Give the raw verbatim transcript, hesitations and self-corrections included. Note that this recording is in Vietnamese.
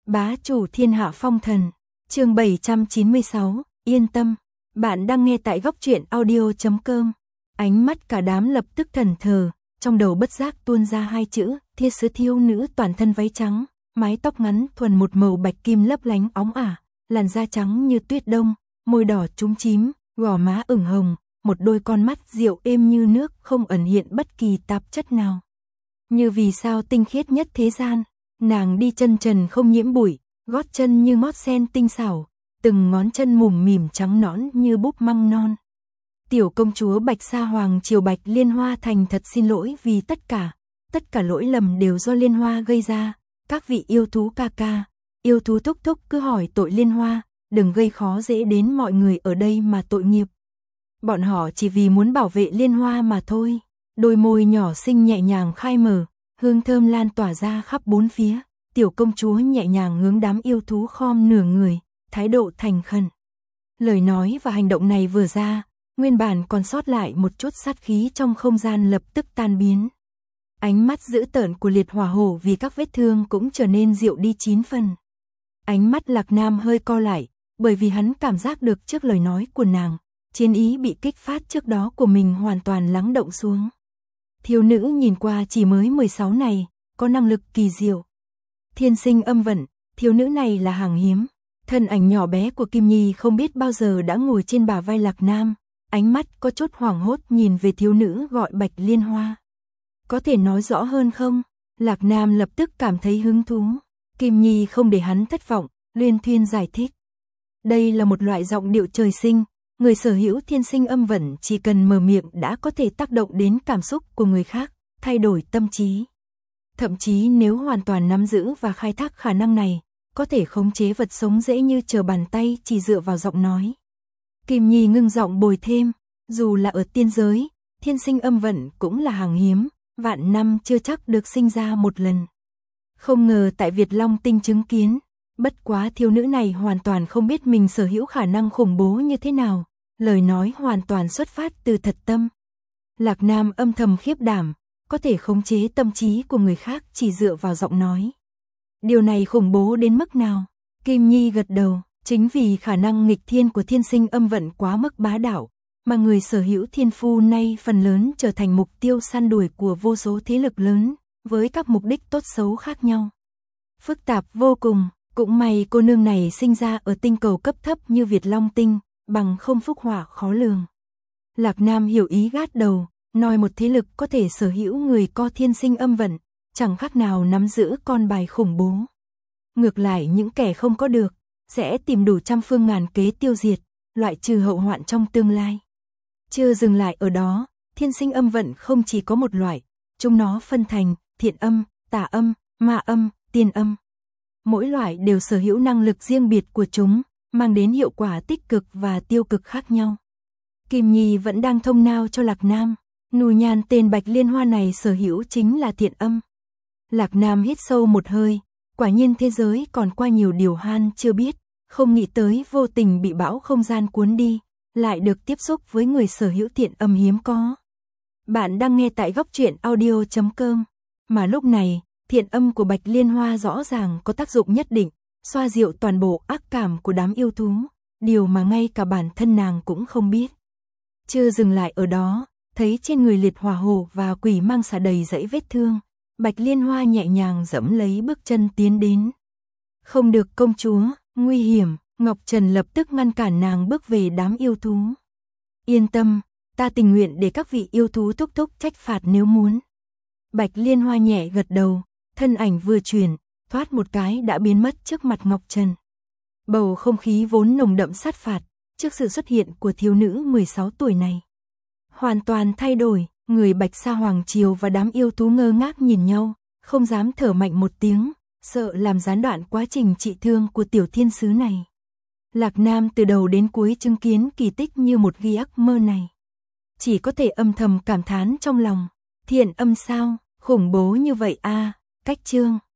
Bá chủ thiên hạ phong thần, chương bảy trăm chín mươi sáu, yên tâm, bạn đang nghe tại góc truyện audio chấm com. Ánh mắt cả đám lập tức thần thờ, trong đầu bất giác tuôn ra hai chữ, thiên sứ thiếu nữ toàn thân váy trắng, mái tóc ngắn thuần một màu bạch kim lấp lánh óng ả, làn da trắng như tuyết đông, môi đỏ trúng chím, gò má ửng hồng, một đôi con mắt dịu êm như nước không ẩn hiện bất kỳ tạp chất nào. Như vì sao tinh khiết nhất thế gian, nàng đi chân trần không nhiễm bụi, gót chân như mót sen tinh xảo, từng ngón chân mủm mỉm trắng nõn như búp măng non. Tiểu công chúa Bạch Sa Hoàng triều Bạch Liên Hoa thành thật xin lỗi vì tất cả, tất cả lỗi lầm đều do Liên Hoa gây ra, các vị yêu thú ca ca, yêu thú thúc thúc cứ hỏi tội Liên Hoa, đừng gây khó dễ đến mọi người ở đây mà tội nghiệp. Bọn họ chỉ vì muốn bảo vệ Liên Hoa mà thôi. Đôi môi nhỏ xinh nhẹ nhàng khai mở, hương thơm lan tỏa ra khắp bốn phía, tiểu công chúa nhẹ nhàng hướng đám yêu thú khom nửa người, thái độ thành khẩn. Lời nói và hành động này vừa ra, nguyên bản còn sót lại một chút sát khí trong không gian lập tức tan biến. Ánh mắt dữ tợn của liệt hỏa hổ vì các vết thương cũng trở nên dịu đi chín phần. Ánh mắt Lạc Nam hơi co lại, bởi vì hắn cảm giác được trước lời nói của nàng, chiến ý bị kích phát trước đó của mình hoàn toàn lắng động xuống. Thiếu nữ nhìn qua chỉ mới mười sáu này, có năng lực kỳ diệu. Thiên sinh âm vận, thiếu nữ này là hàng hiếm. Thân ảnh nhỏ bé của Kim Nhi không biết bao giờ đã ngồi trên bả vai Lạc Nam, ánh mắt có chút hoảng hốt nhìn về thiếu nữ gọi Bạch Liên Hoa. Có thể nói rõ hơn không? Lạc Nam lập tức cảm thấy hứng thú. Kim Nhi không để hắn thất vọng, luyên thuyên giải thích. Đây là một loại giọng điệu trời sinh. Người sở hữu thiên sinh âm vận chỉ cần mở miệng đã có thể tác động đến cảm xúc của người khác, thay đổi tâm trí. Thậm chí nếu hoàn toàn nắm giữ và khai thác khả năng này, có thể khống chế vật sống dễ như trở bàn tay chỉ dựa vào giọng nói. Kim Nhi ngưng giọng bồi thêm, dù là ở tiên giới, thiên sinh âm vận cũng là hàng hiếm, vạn năm chưa chắc được sinh ra một lần. Không ngờ tại Việt Long Tinh chứng kiến. Bất quá thiếu nữ này hoàn toàn không biết mình sở hữu khả năng khủng bố như thế nào, lời nói hoàn toàn xuất phát từ thật tâm. Lạc Nam âm thầm khiếp đảm, có thể khống chế tâm trí của người khác chỉ dựa vào giọng nói. Điều này khủng bố đến mức nào? Kim Nhi gật đầu, chính vì khả năng nghịch thiên của thiên sinh âm vận quá mức bá đạo, mà người sở hữu thiên phu nay phần lớn trở thành mục tiêu săn đuổi của vô số thế lực lớn, với các mục đích tốt xấu khác nhau. Phức tạp vô cùng. Cũng may cô nương này sinh ra ở tinh cầu cấp thấp như Việt Long Tinh, bằng không phúc họa khó lường. Lạc Nam hiểu ý gát đầu, nói một thế lực có thể sở hữu người có thiên sinh âm vận, chẳng khác nào nắm giữ con bài khủng bố. Ngược lại những kẻ không có được, sẽ tìm đủ trăm phương ngàn kế tiêu diệt, loại trừ hậu hoạn trong tương lai. Chưa dừng lại ở đó, thiên sinh âm vận không chỉ có một loại, chúng nó phân thành thiện âm, tà âm, ma âm, tiên âm. Mỗi loại đều sở hữu năng lực riêng biệt của chúng, mang đến hiệu quả tích cực và tiêu cực khác nhau. Kim Nhi vẫn đang thông nao cho Lạc Nam, nù nhàn tên Bạch Liên Hoa này sở hữu chính là thiện âm. Lạc Nam hít sâu một hơi, quả nhiên thế giới còn qua nhiều điều han chưa biết, không nghĩ tới vô tình bị bão không gian cuốn đi, lại được tiếp xúc với người sở hữu thiện âm hiếm có. Bạn đang nghe tại góc truyện audio chấm com, mà lúc này, thiện âm của Bạch Liên Hoa rõ ràng có tác dụng nhất định, xoa dịu toàn bộ ác cảm của đám yêu thú, điều mà ngay cả bản thân nàng cũng không biết. Chưa dừng lại ở đó, thấy trên người liệt hỏa hổ và quỷ mang xà đầy dãy vết thương, Bạch Liên Hoa nhẹ nhàng dẫm lấy bước chân tiến đến. Không được công chúa, nguy hiểm, Ngọc Trần lập tức ngăn cản nàng bước về đám yêu thú. Yên tâm, ta tình nguyện để các vị yêu thú thúc thúc trách phạt nếu muốn. Bạch Liên Hoa nhẹ gật đầu. Thân ảnh vừa chuyển, thoát một cái đã biến mất trước mặt Ngọc Trần. Bầu không khí vốn nồng đậm sát phạt, trước sự xuất hiện của thiếu nữ mười sáu tuổi này. Hoàn toàn thay đổi, người Bạch Sa Hoàng triều và đám yêu thú ngơ ngác nhìn nhau, không dám thở mạnh một tiếng, sợ làm gián đoạn quá trình trị thương của tiểu thiên sứ này. Lạc Nam từ đầu đến cuối chứng kiến kỳ tích như một ghi ác mơ này. Chỉ có thể âm thầm cảm thán trong lòng, thiện âm sao, khủng bố như vậy a. Cách chương